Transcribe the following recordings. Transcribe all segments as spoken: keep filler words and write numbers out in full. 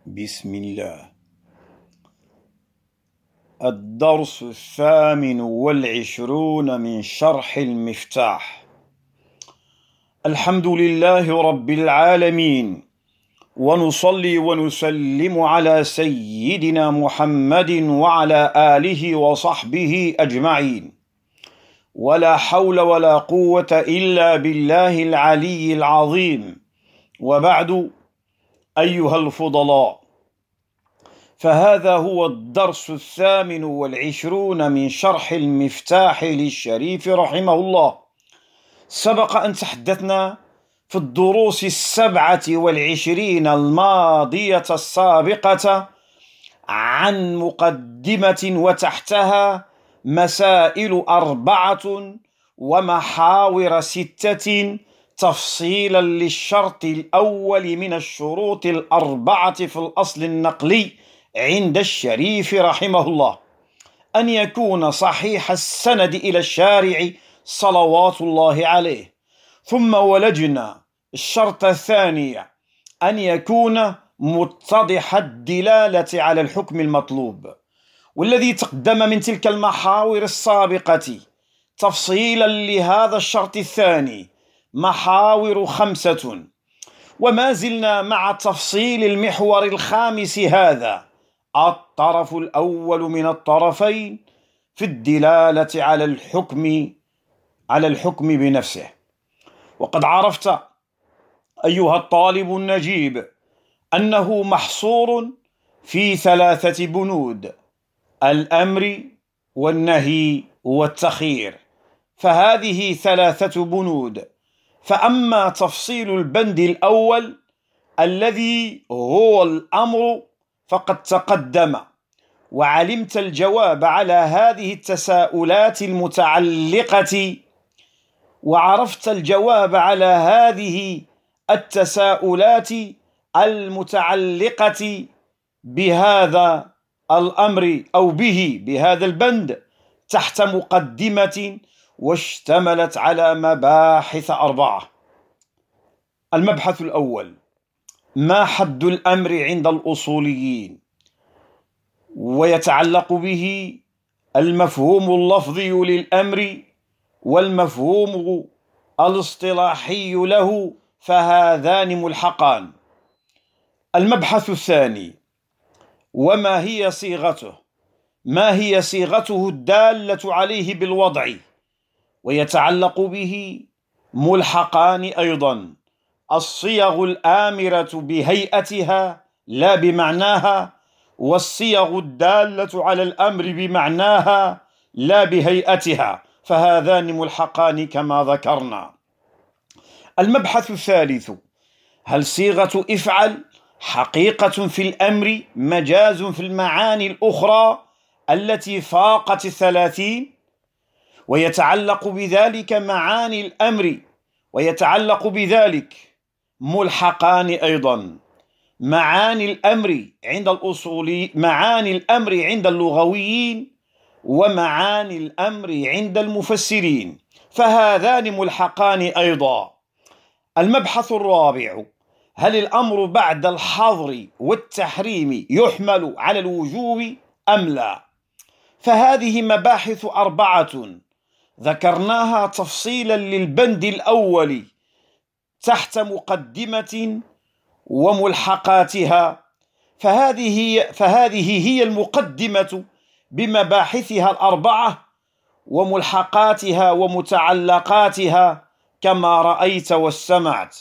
بسم الله. الدرس الثامن والعشرون من شرح المفتاح. الحمد لله رب العالمين، ونصلي ونسلم على سيدنا محمد وعلى آله وصحبه أجمعين، ولا حول ولا قوة إلا بالله العلي العظيم. وبعد، أيها الفضلاء، فهذا هو الدرس الثامن والعشرون من شرح المفتاح للشريف رحمه الله. سبق أن تحدثنا في الدروس السبعة والعشرين الماضية السابقة عن مقدمة وتحتها مسائل أربعة ومحاور ستة تفصيلا للشرط الأول من الشروط الأربعة في الأصل النقلي عند الشريف رحمه الله، أن يكون صحيح السند إلى الشارع صلوات الله عليه. ثم ولجنا الشرط الثاني أن يكون متضح الدلالة على الحكم المطلوب، والذي تقدم من تلك المحاور السابقة تفصيلا لهذا الشرط الثاني محاور خمسة، وما زلنا مع تفصيل المحور الخامس، هذا الطرف الأول من الطرفين في الدلالة على الحكم على الحكم بنفسه. وقد عرفت أيها الطالب النجيب أنه محصور في ثلاثة بنود: الأمر والنهي والتخيير، فهذه ثلاثة بنود. فأما تفصيل البند الأول الذي هو الأمر فقد تقدم، وعلمت الجواب على هذه التساؤلات المتعلقة وعرفت الجواب على هذه التساؤلات المتعلقة بهذا الأمر أو به بهذا البند تحت مقدمة واشتملت على مباحث أربعة. المبحث الأول: ما حد الأمر عند الأصوليين؟ ويتعلق به المفهوم اللفظي للأمر والمفهوم الاصطلاحي له، فهذان ملحقان. المبحث الثاني: وما هي صيغته؟ ما هي صيغته الدالة عليه بالوضع؟ ويتعلق به ملحقان أيضا: الصيغ الآمرة بهيئتها لا بمعناها، والصيغ الدالة على الأمر بمعناها لا بهيئتها، فهذان ملحقان كما ذكرنا. المبحث الثالث: هل صيغة افعل حقيقة في الأمر مجاز في المعاني الأخرى التي فاقت الثلاثين؟ ويتعلق بذلك معاني الأمر ويتعلق بذلك ملحقان أيضا: معاني الأمر عند الأصولي معاني الأمر عند اللغويين ومعاني الأمر عند المفسرين، فهذان ملحقان أيضا. المبحث الرابع: هل الأمر بعد الحظر والتحريم يحمل على الوجوب أم لا؟ فهذه مباحث أربعة ذكرناها تفصيلا للبند الأول تحت مقدمة وملحقاتها، فهذه فهذه هي المقدمة بمباحثها الأربعة وملحقاتها ومتعلقاتها كما رأيت واستمعت.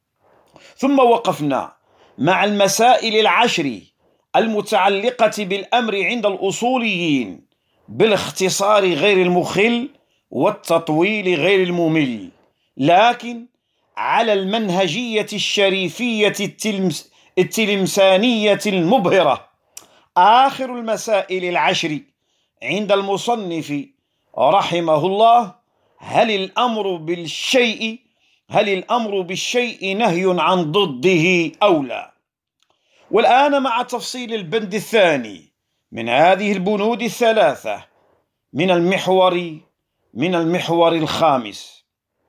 ثم وقفنا مع المسائل العشر المتعلقة بالأمر عند الأصوليين بالاختصار غير المخل والتطويل غير الممل، لكن على المنهجية الشريفية التلمس التلمسانية المبهرة. آخر المسائل العشر عند المصنف رحمه الله: هل الأمر بالشيء هل الأمر بالشيء نهي عن ضده أو لا؟ والآن مع تفصيل البند الثاني من هذه البنود الثلاثة من المحور من المحور الخامس.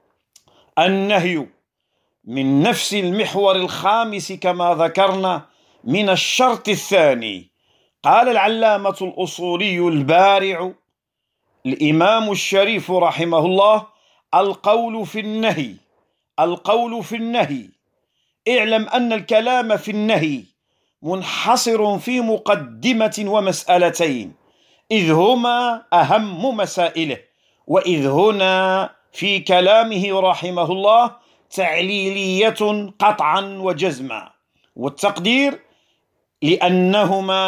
النهي من نفس المحور الخامس كما ذكرنا من الشرط الثاني. قال العلامة الأصولي البارع الإمام الشريف رحمه الله: القول في النهي القول في النهي اعلم أن الكلام في النهي منحصر في مقدمة ومسألتين، إذ هما أهم مسائله، وإذ هنا في كلامه رحمه الله تعليلية قطعا وجزما، والتقدير لأنهما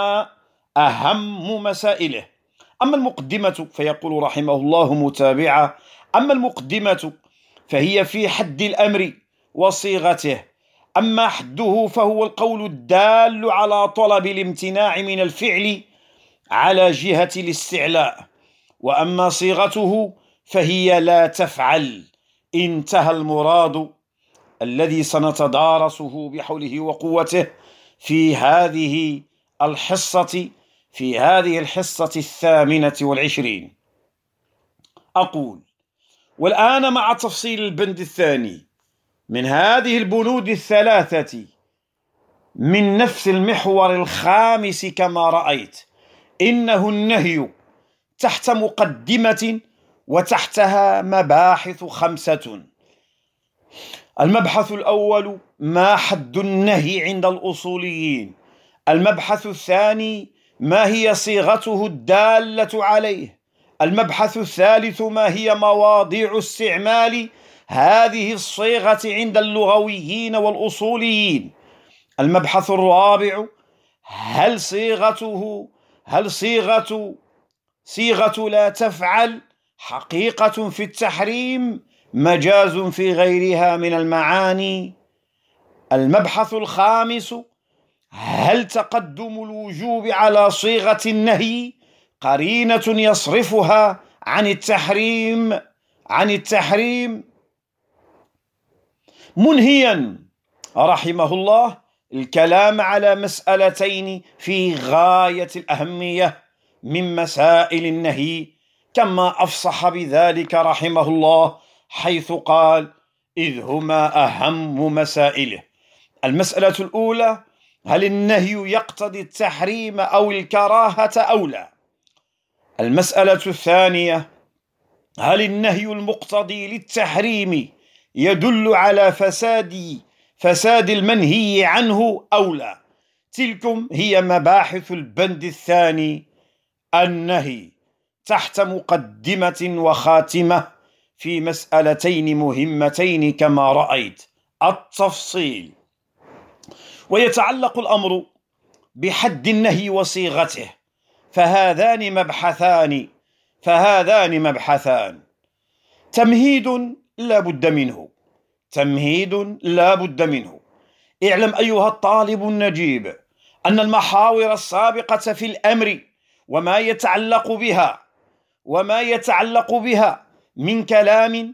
أهم مسائله. أما المقدمة فيقول رحمه الله متابعة: أما المقدمة فهي في حد الأمر وصيغته، أما حده فهو القول الدال على طلب الامتناع من الفعل على جهة الاستعلاء، وأما صيغته فهي لا تفعل. انتهى المراد الذي سنتدارسه بحوله وقوته في هذه الحصة في هذه الحصة الثامنة والعشرين. أقول: والآن مع تفصيل البند الثاني من هذه البنود الثلاثة من نفس المحور الخامس كما رأيت، إنه النهي تحت مقدمة وتحتها مباحث خمسة. المبحث الأول: ما حد النهي عند الأصوليين؟ المبحث الثاني: ما هي صيغته الدالة عليه؟ المبحث الثالث: ما هي مواضيع استعمال هذه الصيغة عند اللغويين والأصوليين؟ المبحث الرابع: هل صيغته هل صيغة صيغة لا تفعل حقيقة في التحريم مجاز في غيرها من المعاني؟ المبحث الخامس: هل تقدم الوجوب على صيغة النهي قرينة يصرفها عن التحريم عن التحريم منهيا رحمه الله الكلام على مسألتين في غاية الأهمية من مسائل النهي، كما أفصح بذلك رحمه الله حيث قال: إذ هما أهم مسائله. المسألة الأولى: هل النهي يقتضي التحريم أو الكراهة أو لا؟ المسألة الثانية: هل النهي المقتضي للتحريم يدل على فساد فساد المنهي عنه أو لا؟ تلكم هي مباحث البند الثاني: النهي، تحت مقدمة وخاتمة في مسألتين مهمتين كما رأيت. التفصيل: ويتعلق الأمر بحد النهي وصيغته، فهذان مبحثان فهذان مبحثان تمهيد لا بد منه تمهيد لا بد منه اعلم أيها الطالب النجيب أن المحاور السابقة في الأمر وما يتعلق بها وما يتعلق بها من كلام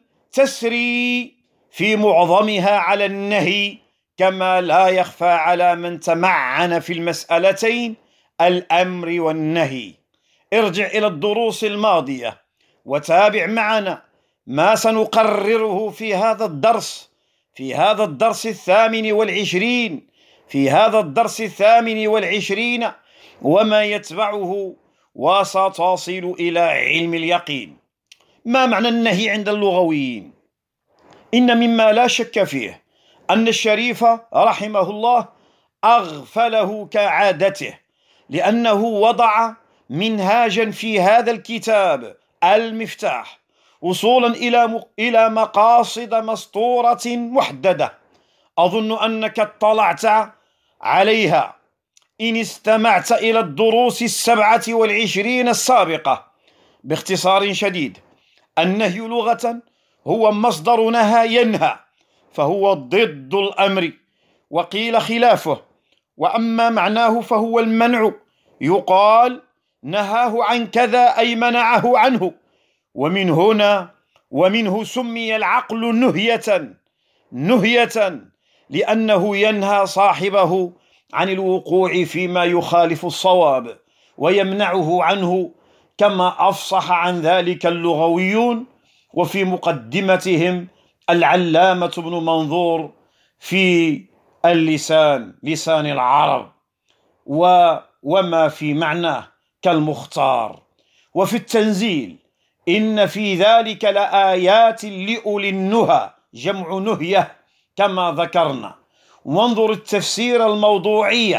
تسري في معظمها على النهي، كما لا يخفى على من تمعن في المسألتين الأمر والنهي. ارجع إلى الدروس الماضية وتابع معنا ما سنقرره في هذا الدرس في هذا الدرس الثامن والعشرين في هذا الدرس الثامن والعشرين وما يتبعه، وستصل إلى علم اليقين. ما معنى النهي عند اللغويين؟ إن مما لا شك فيه أن الشريف رحمه الله أغفله كعادته، لأنه وضع منهاجا في هذا الكتاب المفتاح وصولا إلى إلى مقاصد مسطورة محددة، أظن أنك اطلعت عليها إن استمعت إلى الدروس السبعة والعشرين السابقة. باختصار شديد: النهي لغة هو مصدر نهى ينهى، فهو ضد الأمر، وقيل خلافه. وأما معناه فهو المنع، يقال نهاه عن كذا أي منعه عنه، ومن هنا ومنه سمي العقل نهية نهية لأنه ينهى صاحبه عن الوقوع فيما يخالف الصواب ويمنعه عنه، كما أفصح عن ذلك اللغويون، وفي مقدمتهم العلامة ابن منظور في اللسان، لسان العرب، و وما في معناه كالمختار. وفي التنزيل: إن في ذلك لآيات لأولي النهى، جمع نهية كما ذكرنا. وانظر التفسير الموضوعي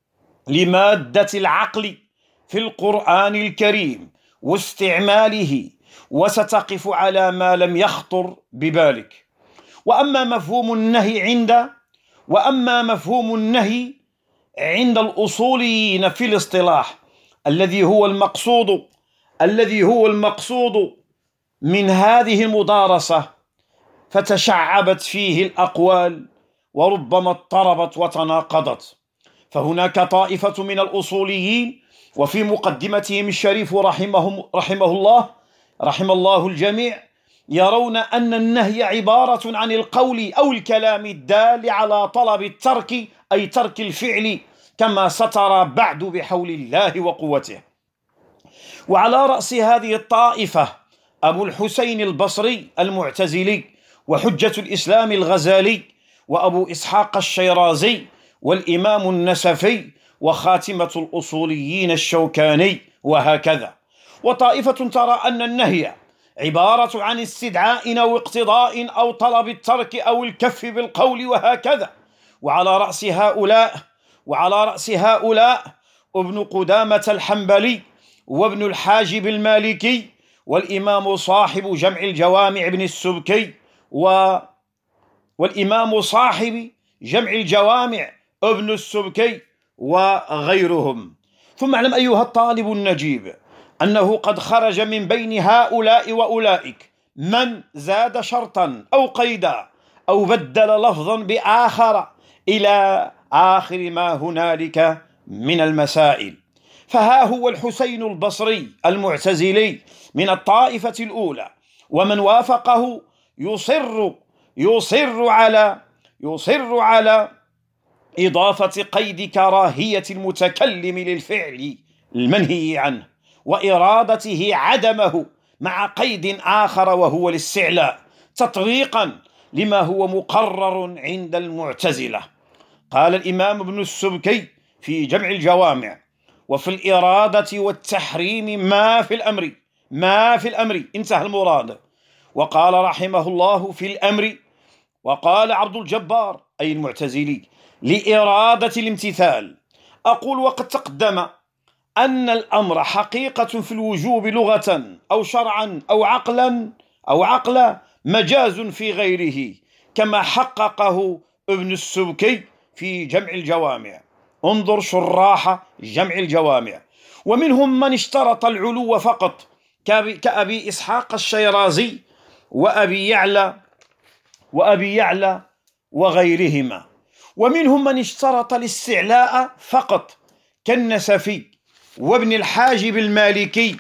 لمادة العقل في القرآن الكريم واستعماله، وستقف على ما لم يخطر ببالك. وأما مفهوم النهي عند وأما مفهوم النهي عند الأصوليين في الاصطلاح، الذي هو المقصود الذي هو المقصود من هذه المدارسة، فتشعبت فيه الأقوال وربما اضطربت وتناقضت. فهناك طائفة من الأصوليين، وفي مقدمتهم الشريف رحمه, رحمه الله رحم الله الجميع، يرون أن النهي عبارة عن القول أو الكلام الدال على طلب الترك، أي ترك الفعل، كما سترى بعد بحول الله وقوته. وعلى رأس هذه الطائفة أبو الحسين البصري المعتزلي، وحجة الإسلام الغزالي، وأبو إسحاق الشيرازي، والإمام النسفي، وخاتمة الأصوليين الشوكاني، وهكذا. وطائفة ترى أن النهي عبارة عن استدعاء أو اقتضاء أو طلب الترك أو الكف بالقول، وهكذا. وعلى رأس هؤلاء وعلى رأس هؤلاء ابن قدامة الحنبلي، وابن الحاجب المالكي، والإمام صاحب جمع الجوامع ابن السبكي، و... والإمام صاحب جمع الجوامع ابن السبكي، وغيرهم. ثم اعلم أيها الطالب النجيب أنه قد خرج من بين هؤلاء وأولئك من زاد شرطا أو قيدا أو بدل لفظا بآخر إلى آخر ما هنالك من المسائل. فها هو الحسين البصري المعتزلي من الطائفة الأولى، ومن وافقه يصر يصر على يصر على إضافة قيد كراهية المتكلم للفعل المنهي عنه، وإرادته عدمه، مع قيد آخر وهو الاستعلاء، تطبيقا لما هو مقرر عند المعتزلة. قال الإمام ابن السبكي في جمع الجوامع: وفي الإرادة والتحريم ما في الأمر ما في الأمر انتهى المراد. وقال رحمه الله في الأمر: وقال عبد الجبار أي المعتزلي لإرادة الامتثال. أقول وقد تقدم أن الأمر حقيقة في الوجوب لغة أو شرعا أو عقلا أو عقلا مجاز في غيره، كما حققه ابن السبكي في جمع الجوامع. انظر شراح جمع الجوامع. ومنهم من اشترط العلو فقط كأبي إسحاق الشيرازي وأبي يعلى وأبي يعلى وغيرهما. ومنهم من اشترط الاستعلاء فقط كالنسفي وابن الحاجب المالكي،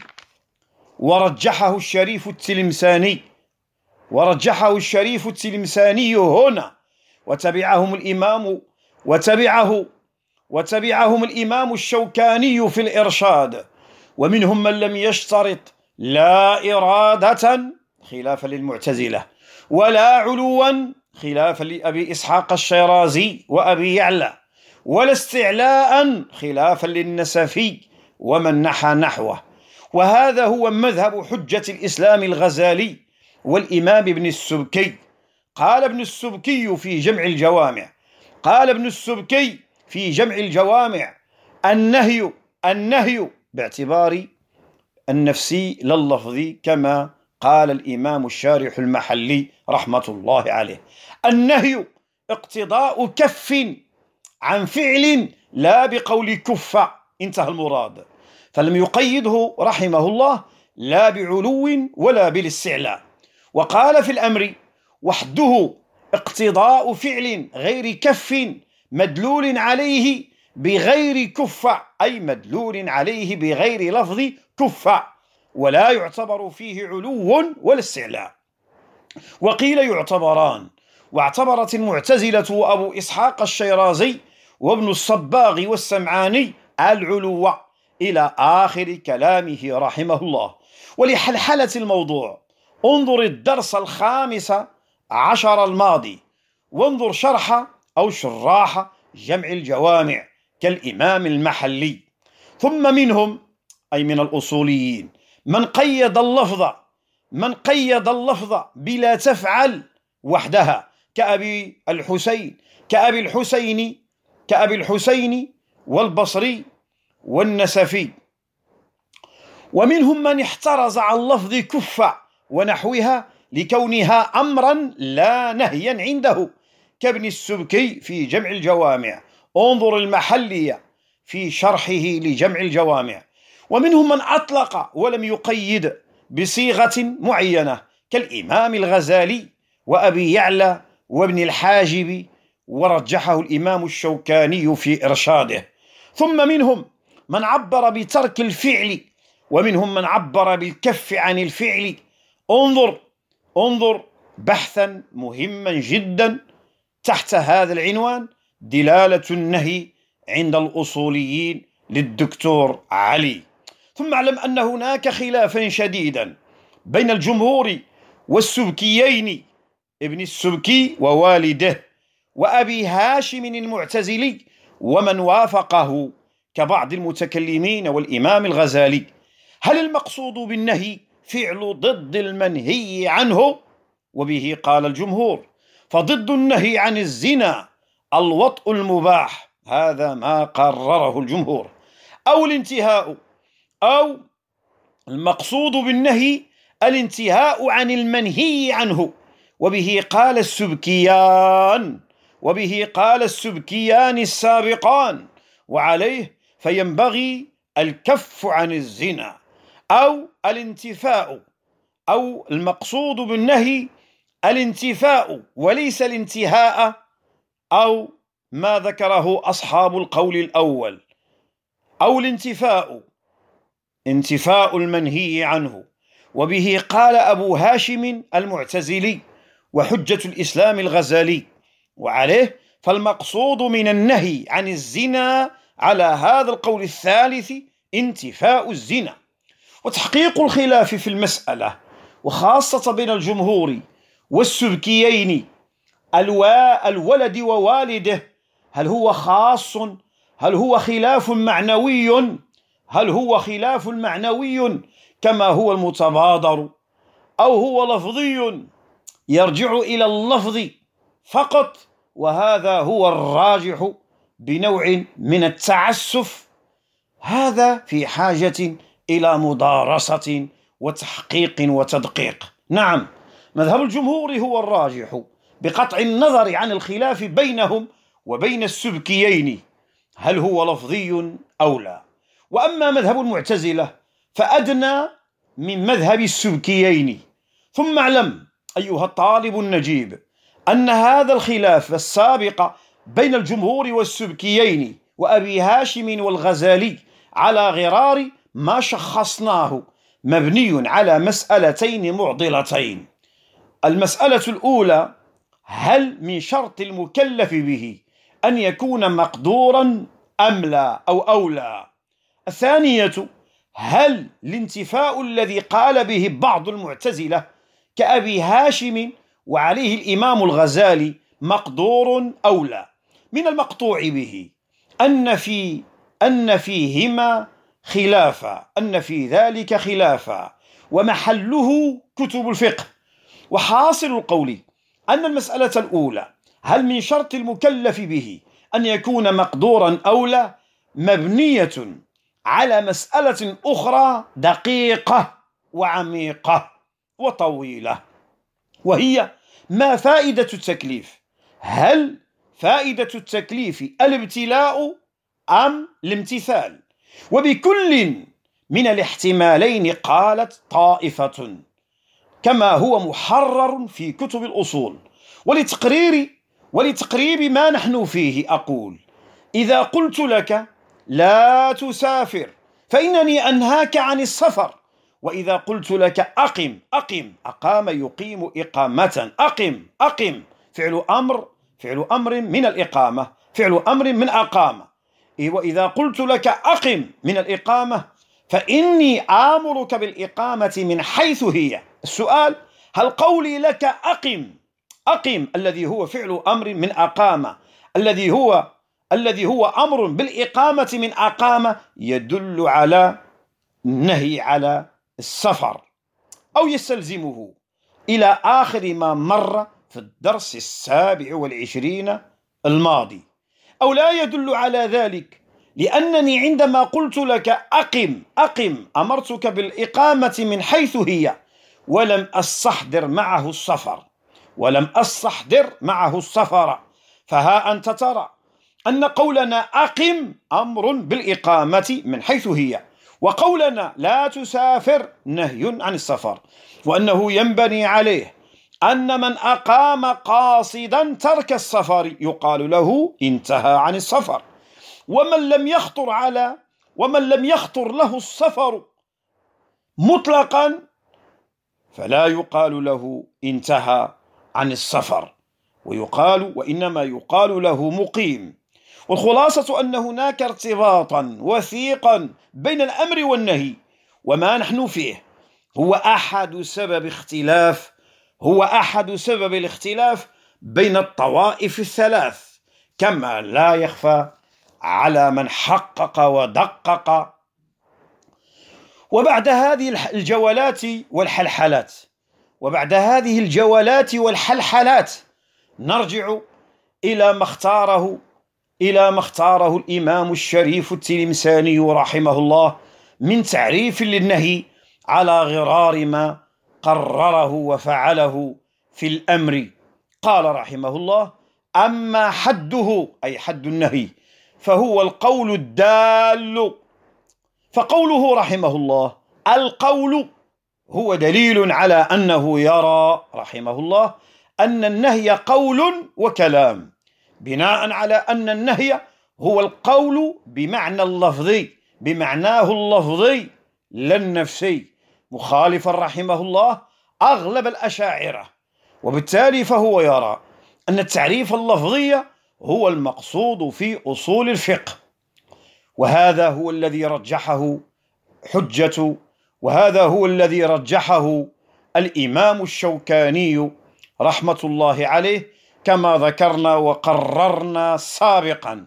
ورجحه الشريف التلمساني ورجحه الشريف التلمساني هنا، وتبعهم الإمام وتبعه وتبعهم الإمام الشوكاني في الإرشاد. ومنهم من لم يشترط لا إرادة خلافا للمعتزلة، ولا علوا خلافا لأبي إسحاق الشيرازي وأبي يعلى، ولا استعلاء خلافا للنسفي ومن نحى نحوه. وهذا هو مذهب حجة الإسلام الغزالي والإمام ابن السبكي. قال ابن السبكي في جمع الجوامع قال ابن السبكي في جمع الجوامع النهي النهي باعتبار النفسي لا اللفظي، كما قال الإمام الشارح المحلي رحمة الله عليه: النهي اقتضاء كف عن فعل لا بقول كف، انتهى المراد. فلم يقيده رحمه الله لا بعلو ولا بالاستعلاء. وقال في الأمر: وحده اقتضاء فعل غير كف مدلول عليه بغير كف، أي مدلول عليه بغير لفظ كف، ولا يعتبر فيه علو ولا استعلاء. وقيل يعتبران. واعتبرت المعتزلة وأبو إسحاق الشيرازي وابن الصباغ والسمعاني العلو إلى آخر كلامه رحمه الله. ولحلحلة الموضوع انظر الدرس الخامس عشر الماضي، وانظر شرح أو شراح جمع الجوامع كالإمام المحلي. ثم منهم أي من الأصوليين من قيد اللفظ من قيد اللفظ بلا تفعل وحدها كأبي الحسين كأبي الحسين كأبي الحسين والبصري والنسفي. ومنهم من احترز عن لفظ كف ونحوها لكونها أمرا لا نهيا عنده كابن السبكي في جمع الجوامع، انظر المحلية في شرحه لجمع الجوامع. ومنهم من أطلق ولم يقيد بصيغة معينة كالإمام الغزالي وأبي يعلى وابن الحاجب، ورجحه الإمام الشوكاني في إرشاده. ثم منهم من عبر بترك الفعل، ومنهم من عبر بالكف عن الفعل. انظر انظر بحثا مهما جدا تحت هذا العنوان: دلالة النهي عند الأصوليين للدكتور علي. ثم اعلم أن هناك خلافا شديدا بين الجمهور والسبكيين، ابن السبكي ووالده، وأبي هاشم المعتزلي ومن وافقه كبعض المتكلمين والإمام الغزالي. هل المقصود بالنهي فعل ضد المنهي عنه؟ وبه قال الجمهور: فضد النهي عن الزنا الوطء المباح، هذا ما قرره الجمهور. أو الانتهاء، أو المقصود بالنهي الانتهاء عن المنهي عنه، وبه قال السبكيان وبه قال السبكيان السابقان، وعليه فينبغي الكف عن الزنا. أو الانتفاء، أو المقصود بالنهي الانتفاء وليس الانتهاء، أو ما ذكره أصحاب القول الأول. أو الانتفاء، انتفاء المنهي عنه، وبه قال أبو هاشم المعتزلي وحجة الإسلام الغزالي، وعليه فالمقصود من النهي عن الزنا على هذا القول الثالث انتفاء الزنا. وتحقيق الخلاف في المسألة وخاصة بين الجمهور والسبكيين الولد ووالده، هل هو خاص؟ هل هو خلاف معنوي؟ هل هو خلاف معنوي كما هو المتبادر، أو هو لفظي يرجع إلى اللفظ فقط؟ وهذا هو الراجح بنوع من التعسف. هذا في حاجة إلى مدارسة وتحقيق وتدقيق. نعم، مذهب الجمهور هو الراجح بقطع النظر عن الخلاف بينهم وبين السبكيين، هل هو لفظي أو لا. وأما مذهب المعتزلة فأدنى من مذهب السبكيين. ثم اعلم أيها الطالب النجيب أن هذا الخلاف السابق بين الجمهور والسبكيين وأبي هاشم والغزالي على غرار ما شخصناه مبني على مسألتين معضلتين. المسألة الأولى: هل من شرط المكلف به أن يكون مقدورا أم لا أو أولى؟ الثانية: هل الانتفاء الذي قال به بعض المعتزلة كأبي هاشم وعليه الإمام الغزالي مقدور أو لا؟ من المقطوع به أن في أن فيهما خلافا، أن في ذلك خلافا، ومحله كتب الفقه. وحاصل القول أن المسألة الأولى: هل من شرط المكلف به أن يكون مقدورا أو لا، مبنية على مسألة أخرى دقيقة وعميقة وطويلة، وهي: ما فائدة التكليف؟ هل فائدة التكليف الابتلاء أم الامتثال؟ وبكل من الاحتمالين قالت طائفة، كما هو محرر في كتب الأصول. ولتقرير ولتقريب ما نحن فيه أقول: إذا قلت لك لا تسافر فإنني أنهاك عن السفر، وإذا قلت لك أقم أقم أقام يقيم إقامة، أقم أقم فعل أمر فعل أمر من الإقامة، فعل أمر من أقامة. وإذا قلت لك أقم من الإقامة فإني آمرك بالإقامة من حيث هي. السؤال: هل قولي لك أقم أقم الذي هو فعل أمر من أقامة الذي هو الذي هو أمر بالإقامة من أقام يدل على النهي على السفر أو يستلزمه إلى آخر ما مر في الدرس السابع والعشرين الماضي، أو لا يدل على ذلك، لأنني عندما قلت لك أقم أقم أمرتك بالإقامة من حيث هي، ولم أستحضر معه السفر ولم أستحضر معه السفر. فها أنت ترى أن قولنا أقم أمر بالإقامة من حيث هي، وقولنا لا تسافر نهي عن السفر، وأنه ينبني عليه أن من أقام قاصدا ترك السفر يقال له انتهى عن السفر، ومن لم يخطر على ومن لم يخطر له السفر مطلقا فلا يقال له انتهى عن السفر، ويقال وإنما يقال له مقيم. والخلاصة أن هناك ارتباطا وثيقا بين الأمر والنهي، وما نحن فيه هو أحد سبب اختلاف هو أحد سبب الاختلاف بين الطوائف الثلاث، كما لا يخفى على من حقق ودقق. وبعد هذه الجولات والحلحلات وبعد هذه الجولات والحلحلات نرجع إلى ما اختاره إلى ما اختاره الإمام الشريف التلمساني رحمه الله من تعريف للنهي على غرار ما قرره وفعله في الأمر. قال رحمه الله: أما حده، أي حد النهي، فهو القول الدال. فقوله رحمه الله القول هو دليل على أنه يرى رحمه الله أن النهي قول وكلام، بناء على أن النهي هو القول بمعنى اللفظي بمعناه اللفظي لا النفسي، مخالفا رحمه الله أغلب الأشاعرة، وبالتالي فهو يرى أن التعريف اللفظي هو المقصود في أصول الفقه، وهذا هو الذي رجحه حجة وهذا هو الذي رجحه الإمام الشوكاني رحمة الله عليه، كما ذكرنا وقررنا سابقا.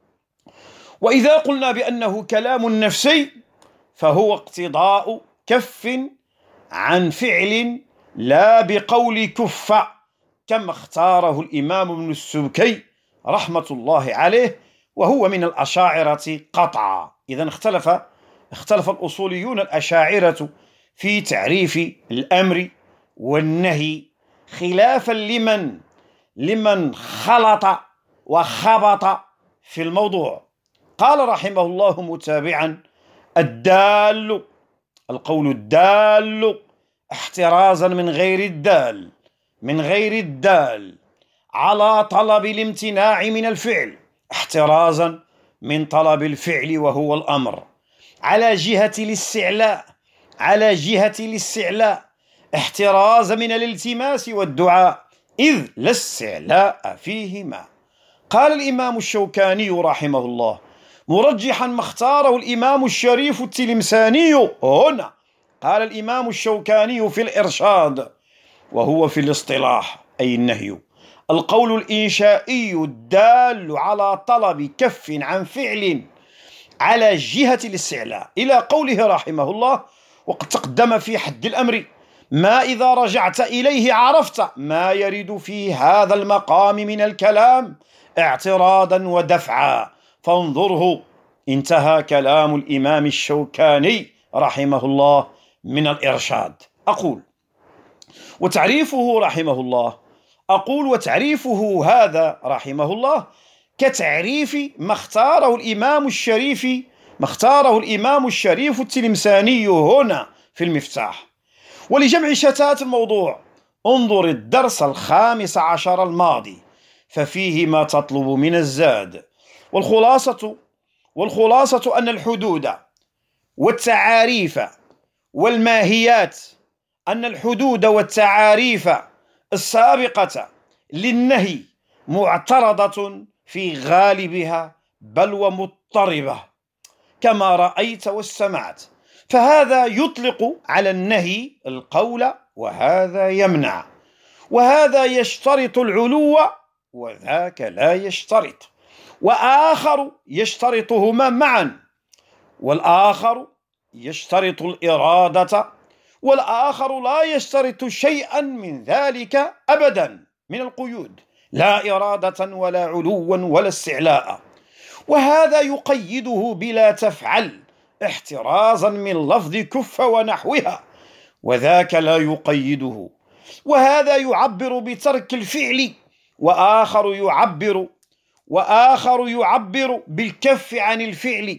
وإذا قلنا بأنه كلام نفسي فهو اقتضاء كف عن فعل لا بقول كف، كما اختاره الإمام ابن السبكي رحمة الله عليه، وهو من الأشاعرة قطعا. إذن اختلف اختلف الأصوليون الأشاعرة في تعريف الأمر والنهي، خلافا لمن لمن خلط وخبط في الموضوع. قال رحمه الله متابعا: الدال، القول الدال احترازا من غير الدال من غير الدال على طلب الامتناع من الفعل، احترازا من طلب الفعل وهو الأمر، على جهة الاستعلاء على جهة الاستعلاء احترازا من الالتماس والدعاء، إذ لا استعلاء فيهما. قال الإمام الشوكاني رحمه الله مرجحا ما اختاره الإمام الشريف التلمساني هنا، قال الإمام الشوكاني في الإرشاد، وهو في الاصطلاح أي النهي: القول الإنشائي الدال على طلب كف عن فعل على جهة الاستعلاء، إلى قوله رحمه الله: وقد تقدم في حد الأمر ما إذا رجعت إليه عرفت ما يرد في هذا المقام من الكلام اعتراضا ودفعا، فانظره. انتهى كلام الإمام الشوكاني رحمه الله من الإرشاد. أقول وتعريفه رحمه الله أقول وتعريفه هذا رحمه الله كتعريف ما اختاره الإمام الشريف ما اختاره الإمام الشريف التلمساني هنا في المفتاح. ولجمع شتات الموضوع انظر الدرس الخامس عشر الماضي، ففيه ما تطلب من الزاد. والخلاصة والخلاصة أن الحدود والتعاريف والماهيات أن الحدود والتعاريف السابقة للنهي معترضة في غالبها بل ومضطربة كما رأيت واستمعت، فهذا يطلق على النهي القول وهذا يمنع، وهذا يشترط العلو وذاك لا يشترط، وآخر يشترطهما معا، والآخر يشترط الإرادة، والآخر لا يشترط شيئا من ذلك أبدا من القيود، لا إرادة ولا علوا ولا استعلاء. وهذا يقيده بلا تفعل احترازا من لفظ كف ونحوها، وذاك لا يقيده. وهذا يعبر بترك الفعل، وآخر يعبر وآخر يعبر بالكف عن الفعل.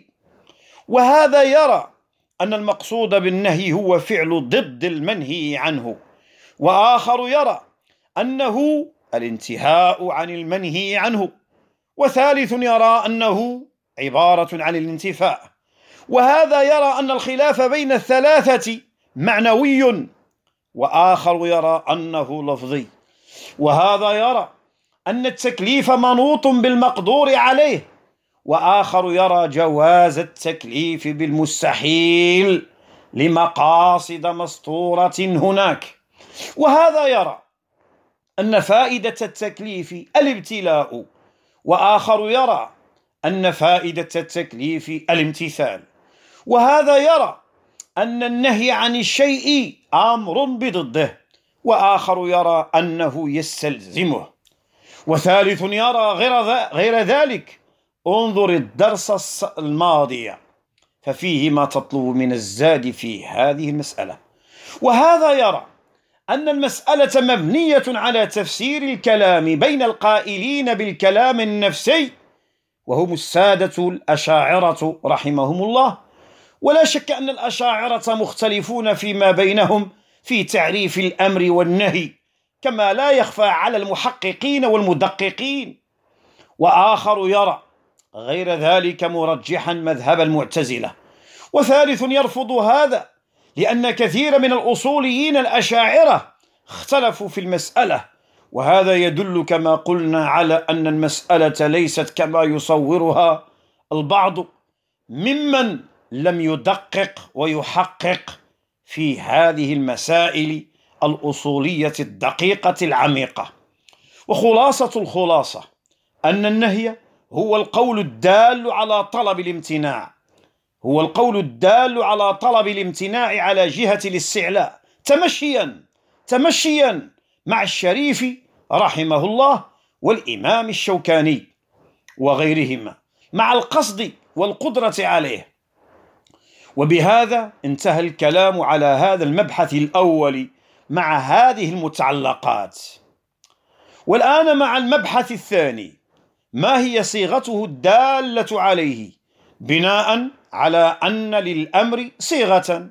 وهذا يرى أن المقصود بالنهي هو فعل ضد المنهي عنه، وآخر يرى أنه الانتهاء عن المنهي عنه، وثالث يرى أنه عبارة عن الانتفاء. وهذا يرى أن الخلاف بين الثلاثة معنوي، وآخر يرى أنه لفظي. وهذا يرى أن التكليف منوط بالمقدور عليه، وآخر يرى جواز التكليف بالمستحيل لمقاصد مسطورة هناك. وهذا يرى أن فائدة التكليف الابتلاء، وآخر يرى أن فائدة التكليف الامتثال. وهذا يرى أن النهي عن الشيء أمر بضده، وآخر يرى أنه يستلزمه. وثالث يرى غير ذلك. انظر الدرس الماضي ففيه ما تطلب من الزاد في هذه المسألة. وهذا يرى أن المسألة مبنية على تفسير الكلام بين القائلين بالكلام النفسي، وهم السادة الأشاعرة رحمهم الله. ولا شك أن الأشاعرة مختلفون فيما بينهم في تعريف الأمر والنهي، كما لا يخفى على المحققين والمدققين. وآخر يرى غير ذلك مرجحا مذهب المعتزلة. وثالث يرفض هذا، لأن كثير من الأصوليين الأشاعرة اختلفوا في المسألة. وهذا يدل كما قلنا على أن المسألة ليست كما يصورها البعض ممن لم يدقق ويحقق في هذه المسائل الأصولية الدقيقة العميقة. وخلاصة الخلاصة أن النهي هو القول الدال على طلب الامتناع، هو القول الدال على طلب الامتناع على جهة الاستعلاء، تمشيا تمشيا مع الشريف رحمه الله والإمام الشوكاني وغيرهما، مع القصد والقدرة عليه. وبهذا انتهى الكلام على هذا المبحث الأول مع هذه المتعلقات. والآن مع المبحث الثاني، ما هي صيغته الدالة عليه بناء على أن للأمر صيغة؟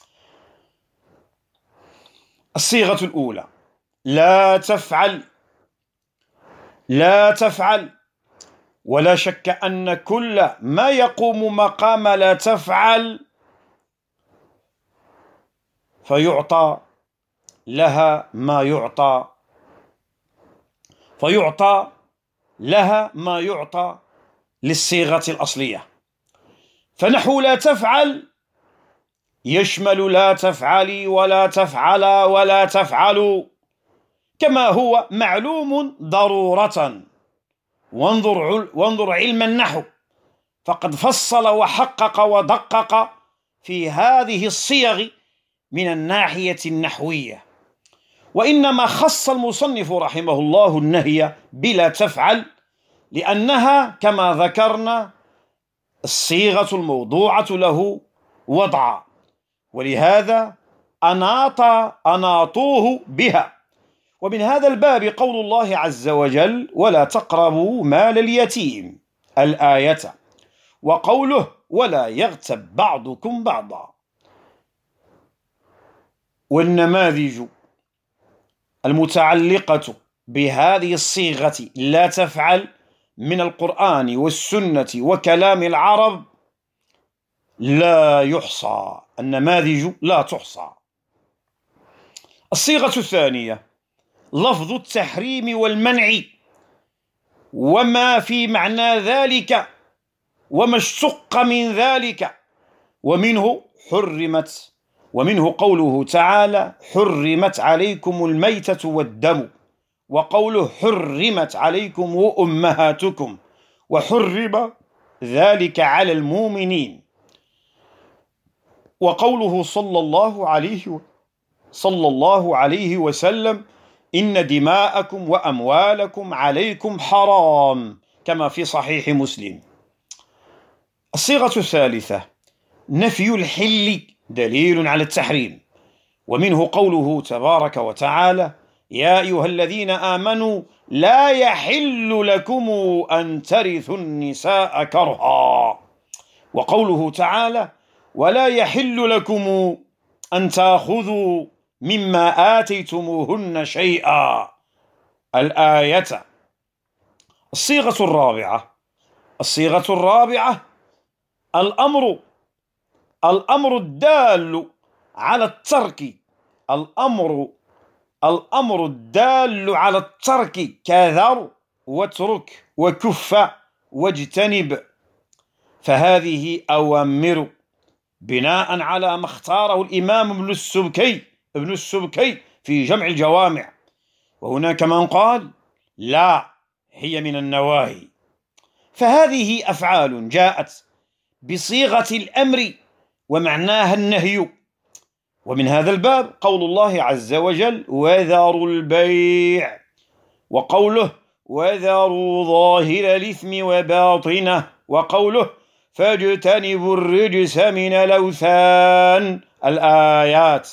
الصيغة الأولى لا تفعل، لا تفعل. ولا شك أن كل ما يقوم مقام لا تفعل فيعطى لها ما يعطى فيعطى لها ما يعطى للصيغة الأصلية. فنحو لا تفعل يشمل لا تفعلي ولا تفعل ولا تفعلوا، كما هو معلوم ضرورة. وانظر, وانظر علم النحو فقد فصل وحقق ودقق في هذه الصيغ من الناحية النحوية. وإنما خص المصنف رحمه الله النهي بلا تفعل لأنها كما ذكرنا الصيغة الموضوعة له وضعا، ولهذا أناط أناطوه بها. ومن هذا الباب قول الله عز وجل ولا تقربوا مال اليتيم الآية، وقوله ولا يغتب بعضكم بعضا. والنماذج المتعلقة بهذه الصيغة لا تفعل من القرآن والسنة وكلام العرب لا يحصى، النماذج لا تحصى. الصيغة الثانية لفظ التحريم والمنع وما في معنى ذلك وما اشتق من ذلك، ومنه حرمت، ومنه قوله تعالى حرمت عليكم الميتة والدم، وقوله حرمت عليكم أمهاتكم وحرم ذلك على المؤمنين، وقوله صلى الله عليه صلى الله عليه وسلم إن دماءكم وأموالكم عليكم حرام كما في صحيح مسلم. الصيغة الثالثة نفي الحل دليل على التحريم، ومنه قوله تبارك وتعالى يا أيها الذين آمنوا لا يحل لكم أن ترثوا النساء كرها، وقوله تعالى ولا يحل لكم أن تأخذوا مما آتيتموهن شيئا الآية. الصيغة الرابعة الصيغة الرابعة الأمر الأمر الدال على الترك الأمر الأمر الدال على الترك كذر واترك وكف واجتنب، فهذه أوامر بناء على ما اختاره الإمام ابن السبكي ابن السبكي في جمع الجوامع، وهناك من قال لا هي من النواهي، فهذه أفعال جاءت بصيغة الأمر ومعناها النهي. ومن هذا الباب قول الله عز وجل وذروا البيع، وقوله وذروا ظاهر الإثم وباطنه، وقوله فاجتنبوا الرجس من الأوثان الآيات.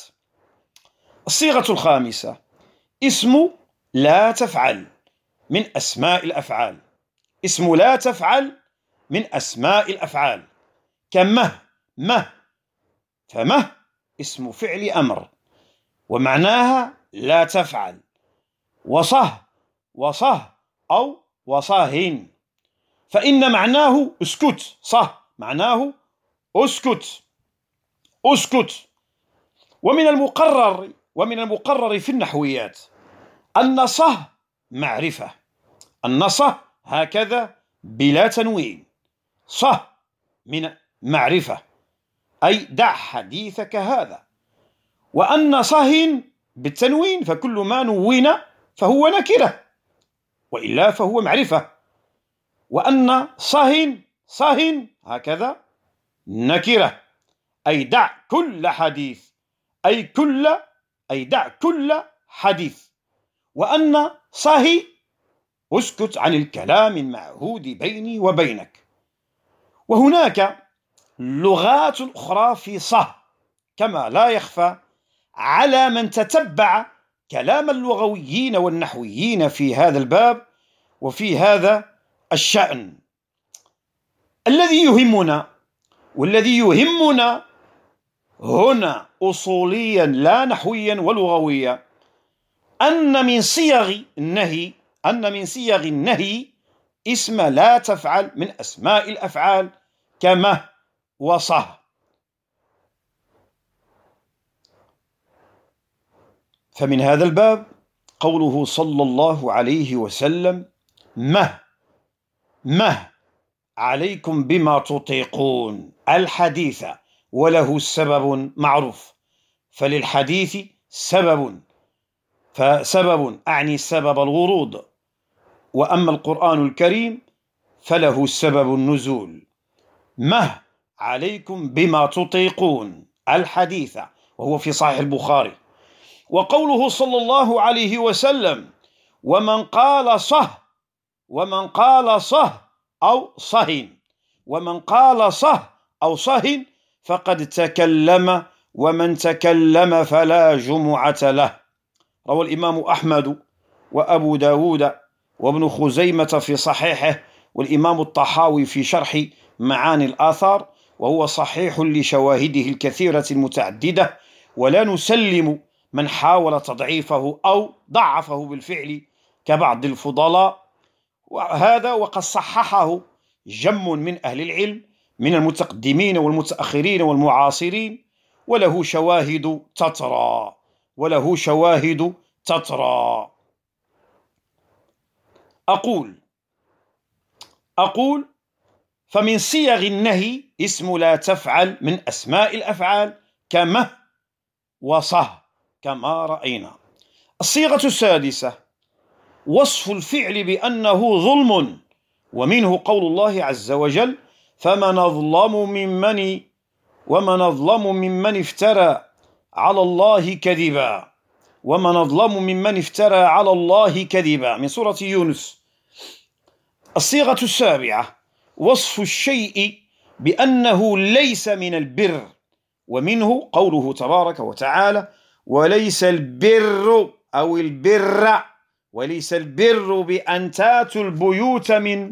الصيغة الخامسة اسم لا تفعل من أسماء الأفعال اسم لا تفعل من أسماء الأفعال كمه مه، فمه اسم فعل أمر ومعناها لا تفعل، وصه وصه أو وصاهن فإن معناه اسكت، صه معناه اسكت اسكت. ومن المقرر ومن المقرر في النحويات أن صه معرفة، أن صه هكذا بلا تنوين، صه من معرفة أي دع حديثك هذا، وأن صهن بالتنوين فكل ما نوين فهو نكرة وإلا فهو معرفة، وأن صهن صهن هكذا نكرة أي دع كل حديث أي كل أي دع كل حديث، وأن صهي اسكت عن الكلام المعهود بيني وبينك. وهناك لغات أخرى في صه كما لا يخفى على من تتبع كلام اللغويين والنحويين في هذا الباب وفي هذا الشأن. الذي يهمنا والذي يهمنا هنا أصوليا لا نحويا ولغويا أن من صيغ النهي أن من صيغ النهي اسم لا تفعل من أسماء الأفعال كمه وصه. فمن هذا الباب قوله صلى الله عليه وسلم مه مه عليكم بما تطيقون الحديث وله سبب معروف، فللحديث سبب فسبب أعني سبب الورود، وأما القرآن الكريم فله سبب النزول. مه عليكم بما تطيقون الحديث وهو في صحيح البخاري. وقوله صلى الله عليه وسلم ومن قال صه ومن قال صه أو صهن ومن قال صه أو صهن فقد تكلم ومن تكلم فلا جمعة له. روى الإمام أحمد وأبو داود وابن خزيمة في صحيحه والإمام الطحاوي في شرح معاني الآثار، وهو صحيح لشواهده الكثيرة المتعددة، ولا نسلم من حاول تضعيفه أو ضعفه بالفعل كبعض الفضلاء، وهذا وقد صححه جم من أهل العلم من المتقدمين والمتأخرين والمعاصرين، وله شواهد تترى وله شواهد تترى. أقول أقول فمن صيغ النهي اسم لا تفعل من أسماء الأفعال كمه وصه كما رأينا. الصيغة السادسة وصف الفعل بأنه ظلم، ومنه قول الله عز وجل: فمن أظلم ممن ومن أظلم ممن افترى على الله كذبا ومن أظلم ممن افترى على الله كذبا، من سورة يونس. الصيغة السابعة: وصف الشيء بأنه ليس من البر، ومنه قوله تبارك وتعالى: وليس البر أو البر وليس البر بأن تاتوا البيوت من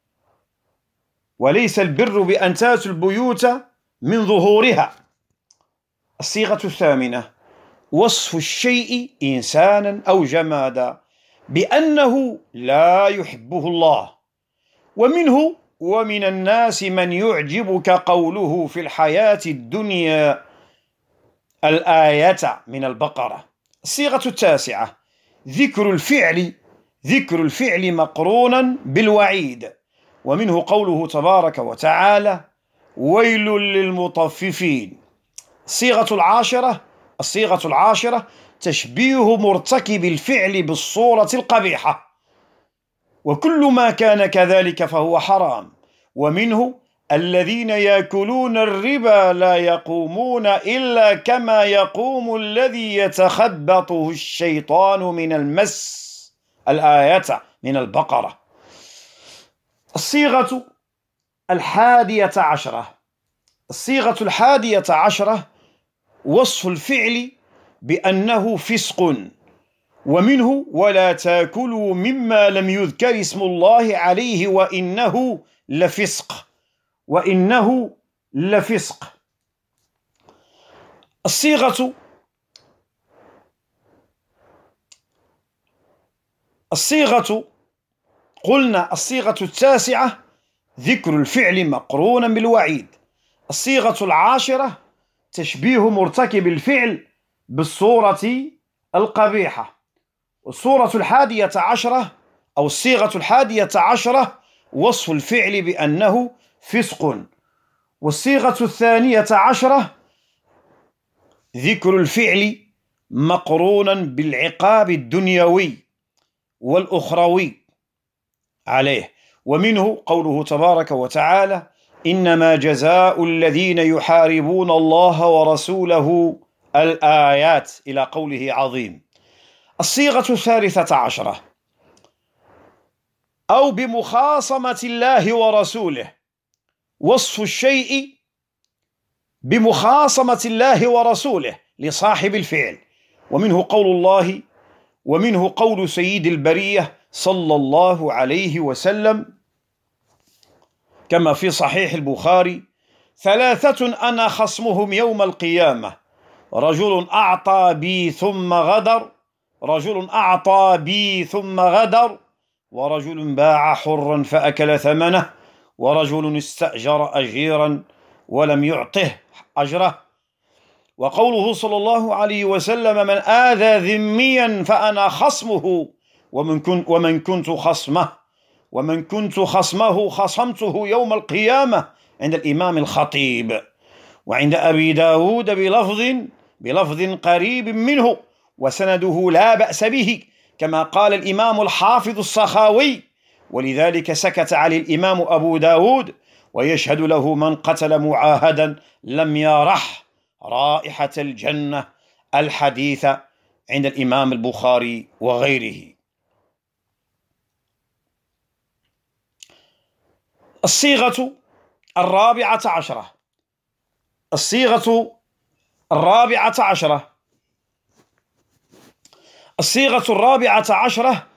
وليس البر بأن تاتوا البيوت من ظهورها. الصيغة الثامنة: وصف الشيء إنسانا أو جمادا بأنه لا يحبه الله، ومنه: ومن الناس من يعجبك قوله في الحياة الدنيا، الآية من البقرة. الصيغة التاسعة: ذكر الفعل ذكر الفعل مقرونا بالوعيد، ومنه قوله تبارك وتعالى: ويل للمطففين. الصيغة العاشرة الصيغة العاشرة: تشبيه مرتكب الفعل بالصورة القبيحة، وكل ما كان كذلك فهو حرام، ومنه: الذين يأكلون الربا لا يقومون إلا كما يقوم الذي يتخبطه الشيطان من المس، الآية من البقرة. الصيغة الحادية عشرة الصيغة الحادية عشرة: وصف الفعل بأنه فسق، ومنه: ولا تاكلوا مما لم يذكر اسم الله عليه وإنه لفسق وإنه لفسق. الصيغة الصيغة قلنا الصيغة التاسعة: ذكر الفعل مقرونا بالوعيد. الصيغة العاشرة: تشبيه مرتكب الفعل بالصورة القبيحة. والصورة الحادية عشرة أو الصيغة الحادية عشرة: وصف الفعل بأنه فسق. والصيغة الثانية عشرة: ذكر الفعل مقرونا بالعقاب الدنيوي والأخروي عليه، ومنه قوله تبارك وتعالى: إنما جزاء الذين يحاربون الله ورسوله، الآيات إلى قوله عظيم. الصيغة الثالثة عشرة: أو بمخاصمة الله ورسوله، وصف الشيء بمخاصمة الله ورسوله لصاحب الفعل، ومنه قول الله ومنه قول سيد البرية صلى الله عليه وسلم كما في صحيح البخاري: ثلاثة أنا خصمهم يوم القيامة: رجل أعطى بي ثم غدر رجل أعطى بي ثم غدر ورجل باع حرا فأكل ثمنه ورجل استأجر أجيرا ولم يعطه أجره. وقوله صلى الله عليه وسلم: من آذى ذميا فأنا خصمه ومن كنت, ومن كنت خصمه ومن كنت خصمه خصمته يوم القيامة، عند الإمام الخطيب، وعند أبي داود بلفظ بلفظ قريب منه وسنده لا بأس به، كما قال الإمام الحافظ السخاوي، ولذلك سكت عليه الإمام أبو داود: ويشهد له من قتل معاهدا لم يرح رائحة الجنة، الحديث عند الإمام البخاري وغيره. الصيغة الرابعة عشرة الصيغة الرابعة عشرة الصيغة الرابعة عشرة: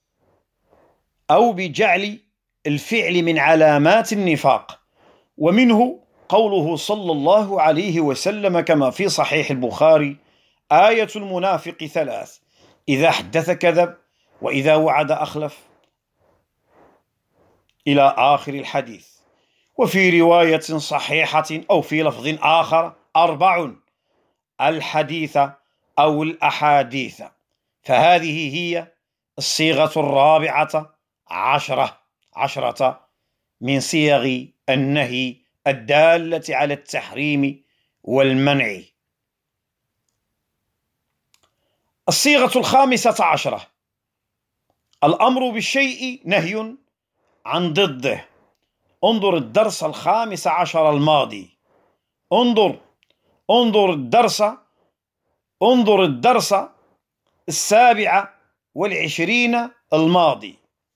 أو بجعل الفعل من علامات النفاق، ومنه قوله صلى الله عليه وسلم كما في صحيح البخاري: آية المنافق ثلاث: إذا حدث كذب، وإذا وعد أخلف، إلى آخر الحديث. وفي رواية صحيحة أو في لفظ آخر: أربع: الحديث أو الأحاديث. فهذه هي الصيغة الرابعة عشرة عشرة من صيغ النهي الدالة على التحريم والمنع. الصيغة الخامسة عشرة الأمر بالشيء نهي عن ضده. انظر الدرس الخامس عشر الماضي، انظر انظر الدرس انظر الدرس السابع والعشرين الماضي.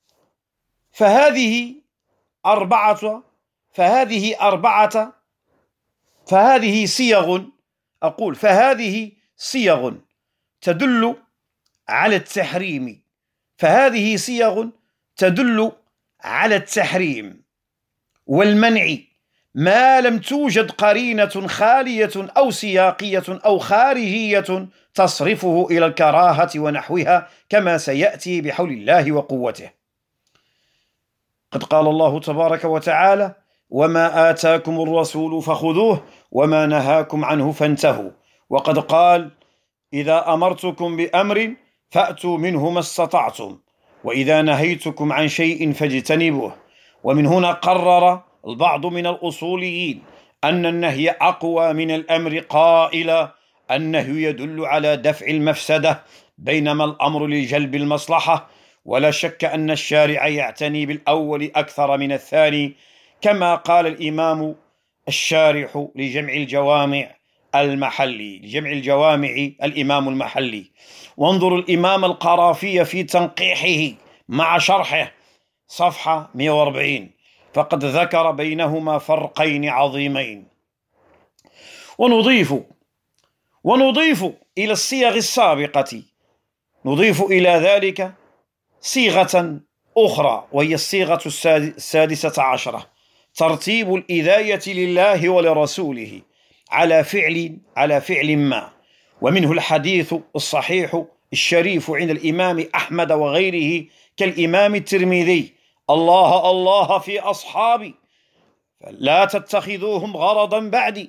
فهذه أربعة فهذه أربعة فهذه صيغ أقول فهذه صيغ تدل على التحريم فهذه صيغ تدل على التحريم والمنع ما لم توجد قرينة خالية أو سياقية أو خارجية تصرفه إلى الكراهة ونحوها، كما سيأتي بحول الله وقوته. قد قال الله تبارك وتعالى: وما آتاكم الرسول فخذوه وما نهاكم عنه فانتهوا. وقد قال: إذا أمرتكم بأمر فأتوا منه ما استطعتم وإذا نهيتكم عن شيء فاجتنبوه. ومن هنا قرر البعض من الأصوليين أن النهي أقوى من الأمر، قائلا: النهي يدل على دفع المفسدة بينما الأمر لجلب المصلحة. ولا شك أن الشارع يعتني بالأول أكثر من الثاني، كما قال الإمام الشارح لجمع الجوامع المحلي لجمع الجوامع الإمام المحلي. وانظر الإمام القرافي في تنقيحه مع شرحه صفحة مئة وأربعين، فقد ذكر بينهما فرقين عظيمين. ونضيف ونضيف إلى الصيغ السابقة نضيف إلى ذلك صيغة أخرى، وهي الصيغة السادسة عشرة: ترتيب الإذاية لله ولرسوله على فعل على فعل ما. ومنه الحديث الصحيح الشريف عند الإمام أحمد وغيره كالإمام الترمذي: الله الله في أصحابي لا تتخذوهم غرضا بعدي،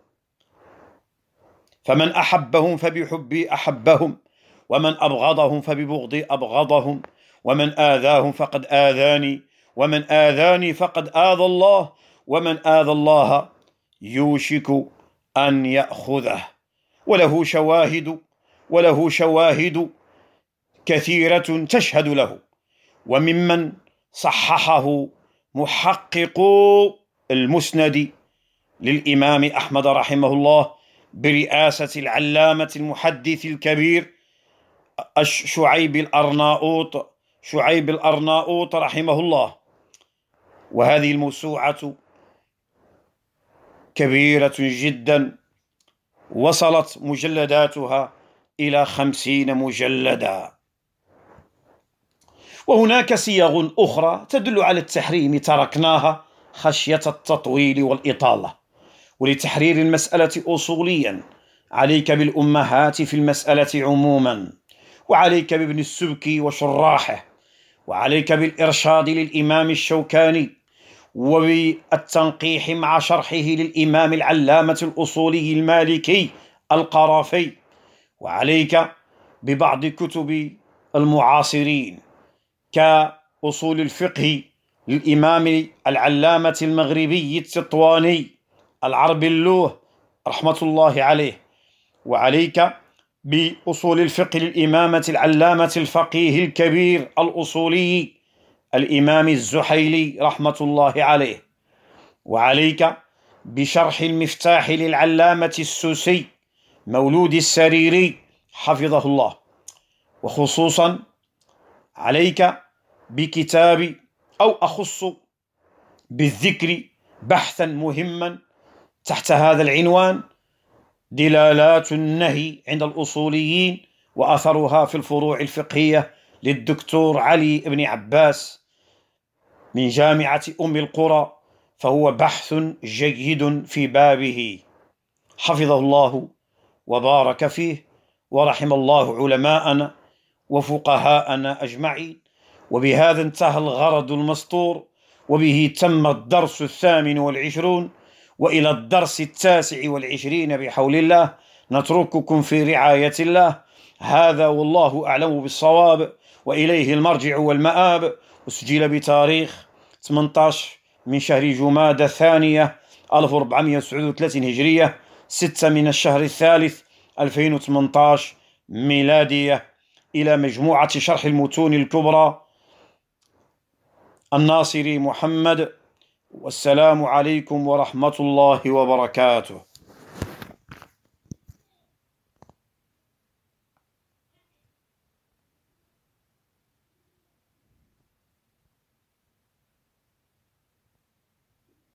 فمن أحبهم فبحبي أحبهم ومن أبغضهم فببغضي أبغضهم ومن آذاهم فقد آذاني ومن آذاني فقد آذى الله ومن آذى الله يوشك أن يأخذه. وله شواهد وله شواهد كثيرة تشهد له. وممن صححه محقق المسند للإمام أحمد رحمه الله برئاسة العلامة المحدث الكبير شعيب الأرناؤوط شعيب الأرناؤوط رحمه الله. وهذه الموسوعة كبيرة جدا، وصلت مجلداتها إلى خمسين مجلدا. وهناك صيغ أخرى تدل على التحريم تركناها خشية التطويل والإطالة. ولتحرير المسألة أصوليا عليك بالأمهات في المسألة عموما، وعليك بابن السبكي وشراحه، وعليك بالإرشاد للإمام الشوكاني، وبالتنقيح مع شرحه للإمام العلامة الأصولي المالكي القرافي، وعليك ببعض كتب المعاصرين كأصول الفقه للإمام العلامة المغربي التطواني العربلوه رحمة الله عليه، وعليك بأصول الفقه للإمامة العلامة الفقيه الكبير الأصولي الإمام الزحيلي رحمة الله عليه، وعليك بشرح المفتاح للعلامة السوسي مولود السريري حفظه الله. وخصوصا عليك بكتاب أو أخص بالذكر بحثا مهما تحت هذا العنوان: دلالات النهي عند الأصوليين وأثرها في الفروع الفقهية، للدكتور علي بن عباس من جامعة أم القرى، فهو بحث جيد في بابه حفظه الله وبارك فيه، ورحم الله علماءنا وفقهاءنا أجمعين. وبهذا انتهى الغرض المسطور، وبه تم الدرس الثامن والعشرون، وإلى الدرس التاسع والعشرين بحول الله. نترككم في رعاية الله. هذا والله أعلم بالصواب، وإليه المرجع والمآب. أسجل بتاريخ ثمانية عشر من شهر جمادى الثانية ألف وأربعمائة وتسعة وثلاثين هجرية، ستة من الشهر الثالث ألفين وثمانية عشر ميلادية. إلى مجموعة شرح المتون الكبرى الناصري محمد، والسلام عليكم ورحمة الله وبركاته.